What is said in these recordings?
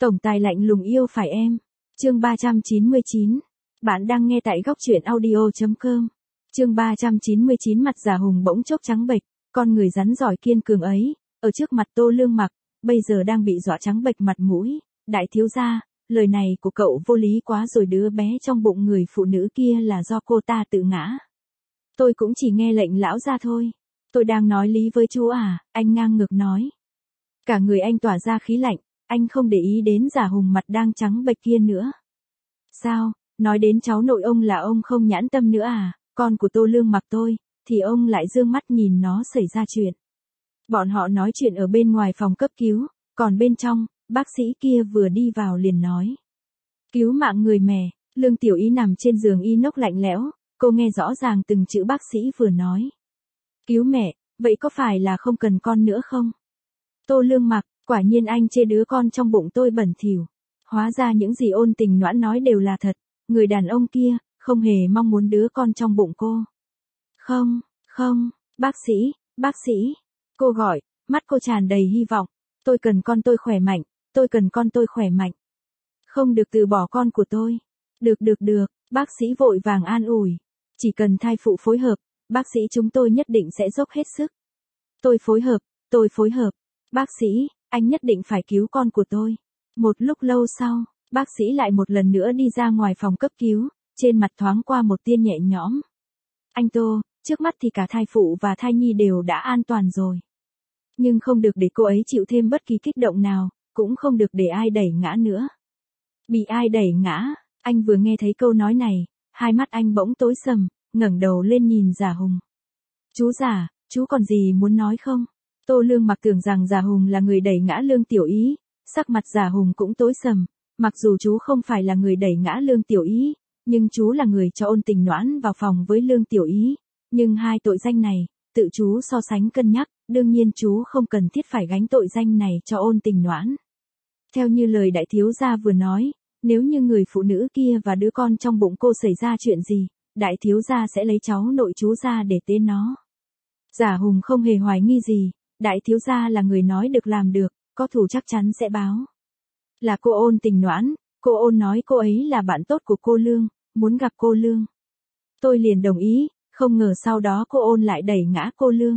Tổng tài lạnh lùng yêu phải em. Chương 399. Bạn đang nghe tại góc truyện audio.com. Chương 399 mặt Giả Hùng bỗng chốc trắng bệch, con người rắn giỏi kiên cường ấy, ở trước mặt Tô Lương Mặc, bây giờ đang bị dọa trắng bệch mặt mũi. Đại thiếu gia, lời này của cậu vô lý quá rồi, đứa bé trong bụng người phụ nữ kia là do cô ta tự ngã. Tôi cũng chỉ nghe lệnh lão gia thôi. Tôi đang nói lý với chú à, anh ngang ngược nói. Cả người anh tỏa ra khí lạnh, anh không để ý đến Giả Hùng mặt đang trắng bệch kia nữa. Sao, nói đến cháu nội ông là ông không nhãn tâm nữa à, con của Tô Lương Mặc tôi, thì ông lại dương mắt nhìn nó xảy ra chuyện. Bọn họ nói chuyện ở bên ngoài phòng cấp cứu, còn bên trong, bác sĩ kia vừa đi vào liền nói. Cứu mạng người mẹ. Lương Tiểu Ý nằm trên giường inox lạnh lẽo, cô nghe rõ ràng từng chữ bác sĩ vừa nói. Cứu mẹ, vậy có phải là không cần con nữa không? Tô Lương Mặc, quả nhiên anh chê đứa con trong bụng tôi bẩn thỉu. Hóa ra những gì Ôn Tình Noãn nói đều là thật, người đàn ông kia, không hề mong muốn đứa con trong bụng cô. Không, bác sĩ, cô gọi, mắt cô tràn đầy hy vọng, tôi cần con tôi khỏe mạnh, tôi cần con tôi khỏe mạnh. Không được từ bỏ con của tôi. Được, bác sĩ vội vàng an ủi. Chỉ cần thai phụ phối hợp, bác sĩ chúng tôi nhất định sẽ dốc hết sức. Tôi phối hợp. Bác sĩ, anh nhất định phải cứu con của tôi. Một lúc lâu sau, bác sĩ lại một lần nữa đi ra ngoài phòng cấp cứu, trên mặt thoáng qua một tia nhẹ nhõm. Anh Tô, trước mắt thì cả thai phụ và thai nhi đều đã an toàn rồi. Nhưng không được để cô ấy chịu thêm bất kỳ kích động nào, cũng không được để ai đẩy ngã nữa. Bị ai đẩy ngã? Anh vừa nghe thấy câu nói này, hai mắt anh bỗng tối sầm, ngẩng đầu lên nhìn Giả Hùng. Chú Giả, chú còn gì muốn nói không? Tô Lương Mặc tưởng rằng Giả Hùng là người đẩy ngã Lương Tiểu Ý, sắc mặt Giả Hùng cũng tối sầm, mặc dù chú không phải là người đẩy ngã Lương Tiểu Ý, nhưng chú là người cho Ôn Tình Noãn vào phòng với Lương Tiểu Ý, nhưng hai tội danh này, tự chú so sánh cân nhắc, đương nhiên chú không cần thiết phải gánh tội danh này cho Ôn Tình Noãn. Theo như lời đại thiếu gia vừa nói, nếu như người phụ nữ kia và đứa con trong bụng cô xảy ra chuyện gì, đại thiếu gia sẽ lấy cháu nội chú ra để tế nó. Giả Hùng không hề hoài nghi gì, đại thiếu gia là người nói được làm được, có thù chắc chắn sẽ báo. Là cô Ôn Tình Noãn, cô Ôn nói cô ấy là bạn tốt của cô Lương, muốn gặp cô Lương. Tôi liền đồng ý, không ngờ sau đó cô Ôn lại đẩy ngã cô Lương.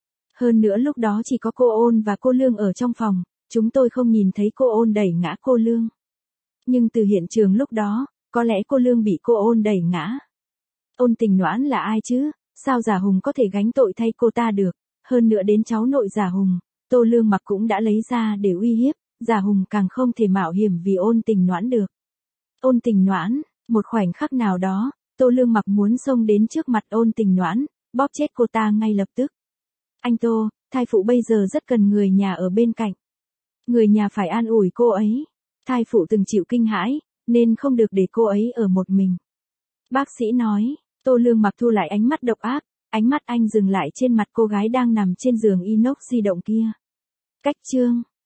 Hơn nữa lúc đó chỉ có cô Ôn và cô Lương ở trong phòng, chúng tôi không nhìn thấy cô Ôn đẩy ngã cô Lương. Nhưng từ hiện trường lúc đó, có lẽ cô Lương bị cô Ôn đẩy ngã. Ôn Tình Noãn là ai chứ, sao Giả Hùng có thể gánh tội thay cô ta được, hơn nữa đến cháu nội Giả Hùng, Tô Lương Mặc cũng đã lấy ra để uy hiếp, Giả Hùng càng không thể mạo hiểm vì Ôn Tình Noãn được. Ôn Tình Noãn, một khoảnh khắc nào đó, Tô Lương Mặc muốn xông đến trước mặt Ôn Tình Noãn, bóp chết cô ta ngay lập tức. Anh Tô, thai phụ bây giờ rất cần người nhà ở bên cạnh. Người nhà phải an ủi cô ấy. Thai phụ từng chịu kinh hãi, nên không được để cô ấy ở một mình. Bác sĩ nói, Tô Lương Mặc thu lại ánh mắt độc ác, ánh mắt anh dừng lại trên mặt cô gái đang nằm trên giường inox di động kia. Cách chương